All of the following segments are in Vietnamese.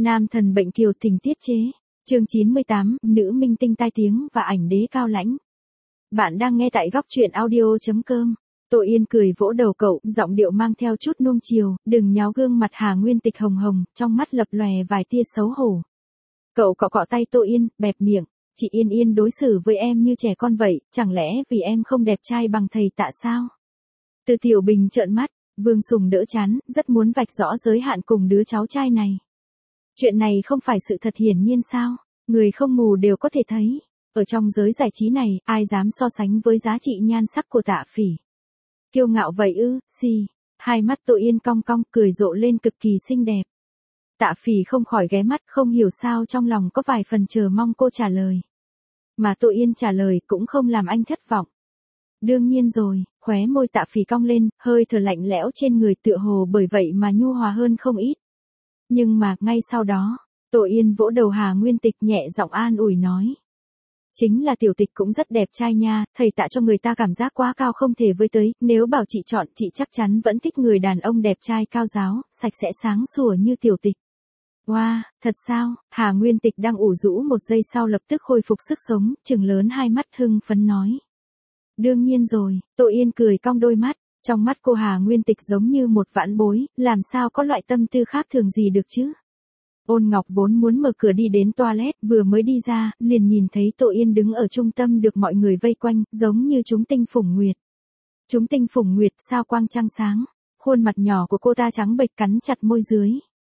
Nam thần bệnh kiều tình tiết chế. Chương 98, nữ minh tinh tai tiếng và ảnh đế cao lãnh. Bạn đang nghe tại góc truyện audio.com. Tô Yên cười vỗ đầu cậu, giọng điệu mang theo chút nuông chiều, đừng nháo gương mặt Hà Nguyên Tịch hồng hồng, trong mắt lập lòe vài tia xấu hổ. Cậu cọ tay Tô Yên, bẹp miệng, chị Yên Yên đối xử với em như trẻ con vậy, chẳng lẽ vì em không đẹp trai bằng thầy Tạ sao? Từ Tiểu Bình trợn mắt, Vương Sùng đỡ chán, rất muốn vạch rõ giới hạn cùng đứa cháu trai này. Chuyện này không phải sự thật hiển nhiên sao, người không mù đều có thể thấy. Ở trong giới giải trí này, ai dám so sánh với giá trị nhan sắc của Tạ Phỉ. Kiêu ngạo vậy ư, xì. Hai mắt Tô Yên cong cong, cười rộ lên cực kỳ xinh đẹp. Tạ Phỉ không khỏi ghé mắt, không hiểu sao trong lòng có vài phần chờ mong cô trả lời. Mà Tô Yên trả lời cũng không làm anh thất vọng. Đương nhiên rồi, khóe môi Tạ Phỉ cong lên, hơi thở lạnh lẽo trên người tựa hồ bởi vậy mà nhu hòa hơn không ít. Nhưng mà, ngay sau đó, Tô Yên vỗ đầu Hà Nguyên Tịch nhẹ giọng an ủi nói. Chính là Tiểu Tịch cũng rất đẹp trai nha, thầy Tạ cho người ta cảm giác quá cao không thể với tới, nếu bảo chị chọn chị chắc chắn vẫn thích người đàn ông đẹp trai cao ráo, sạch sẽ sáng sủa như Tiểu Tịch. Wow, thật sao? Hà Nguyên Tịch đang ủ rũ một giây sau lập tức khôi phục sức sống, trừng lớn hai mắt hưng phấn nói. Đương nhiên rồi, Tô Yên cười cong đôi mắt, trong mắt cô Hà Nguyên Tịch giống như một vãn bối, làm sao có loại tâm tư khác thường gì được chứ? Ôn Ngọc vốn muốn mở cửa đi đến toilet, vừa mới đi ra, liền nhìn thấy Tô Yên đứng ở trung tâm được mọi người vây quanh, giống như chúng tinh phủng nguyệt. Chúng tinh phủng nguyệt, sao quang trăng sáng, khuôn mặt nhỏ của cô ta trắng bệch cắn chặt môi dưới.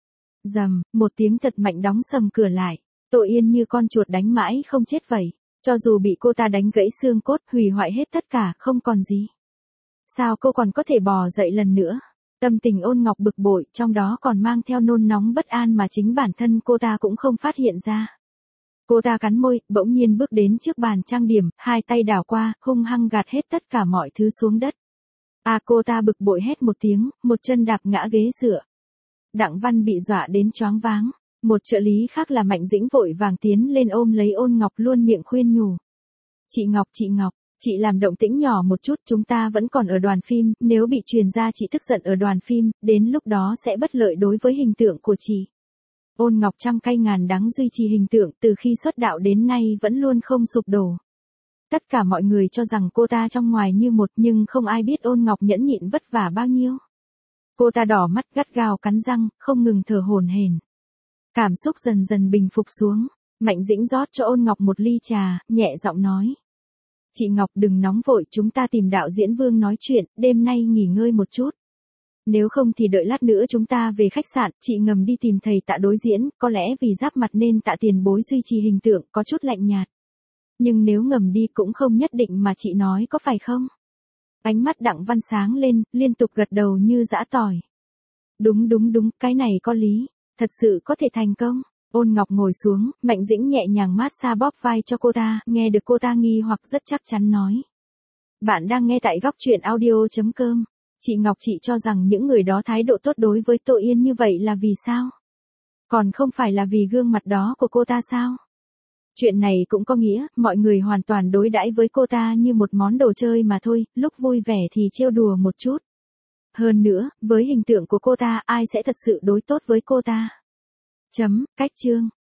Rầm, một tiếng thật mạnh đóng sầm cửa lại, Tô Yên như con chuột đánh mãi không chết vậy, cho dù bị cô ta đánh gãy xương cốt, hủy hoại hết tất cả, không còn gì. Sao cô còn có thể bò dậy lần nữa? Tâm tình Ôn Ngọc bực bội, trong đó còn mang theo nôn nóng bất an mà chính bản thân cô ta cũng không phát hiện ra. Cô ta cắn môi, bỗng nhiên bước đến trước bàn trang điểm, hai tay đảo qua, hung hăng gạt hết tất cả mọi thứ xuống đất. Cô ta bực bội hét một tiếng, một chân đạp ngã ghế dựa. Đặng Văn bị dọa đến choáng váng, một trợ lý khác là Mạnh Dĩnh vội vàng tiến lên ôm lấy Ôn Ngọc luôn miệng khuyên nhủ. Chị Ngọc, chị làm động tĩnh nhỏ một chút, chúng ta vẫn còn ở đoàn phim, nếu bị truyền ra chị tức giận ở đoàn phim, đến lúc đó sẽ bất lợi đối với hình tượng của chị. Ôn Ngọc trăm cay ngàn đắng duy trì hình tượng từ khi xuất đạo đến nay vẫn luôn không sụp đổ. Tất cả mọi người cho rằng cô ta trong ngoài như một nhưng không ai biết Ôn Ngọc nhẫn nhịn vất vả bao nhiêu. Cô ta đỏ mắt gắt gao cắn răng, không ngừng thở hổn hển. Cảm xúc dần dần bình phục xuống, Mạnh Dĩnh rót cho Ôn Ngọc một ly trà, nhẹ giọng nói. Chị Ngọc đừng nóng vội, chúng ta tìm đạo diễn Vương nói chuyện, đêm nay nghỉ ngơi một chút. Nếu không thì đợi lát nữa chúng ta về khách sạn, chị ngầm đi tìm thầy Tạ đối diễn, có lẽ vì giáp mặt nên Tạ tiền bối duy trì hình tượng có chút lạnh nhạt. Nhưng nếu ngầm đi cũng không nhất định mà chị nói có phải không? Ánh mắt Đặng Văn sáng lên, liên tục gật đầu như giã tỏi. Đúng, cái này có lý, thật sự có thể thành công. Ôn Ngọc ngồi xuống, Mạnh Dĩnh nhẹ nhàng massage bóp vai cho cô ta, nghe được cô ta nghi hoặc rất chắc chắn nói. Bạn đang nghe tại góc truyện audio.com. Chị Ngọc, chị cho rằng những người đó thái độ tốt đối với Tô Yên như vậy là vì sao? Còn không phải là vì gương mặt đó của cô ta sao? Chuyện này cũng có nghĩa, mọi người hoàn toàn đối đãi với cô ta như một món đồ chơi mà thôi, lúc vui vẻ thì trêu đùa một chút. Hơn nữa, với hình tượng của cô ta, ai sẽ thật sự đối tốt với cô ta? Cách chương.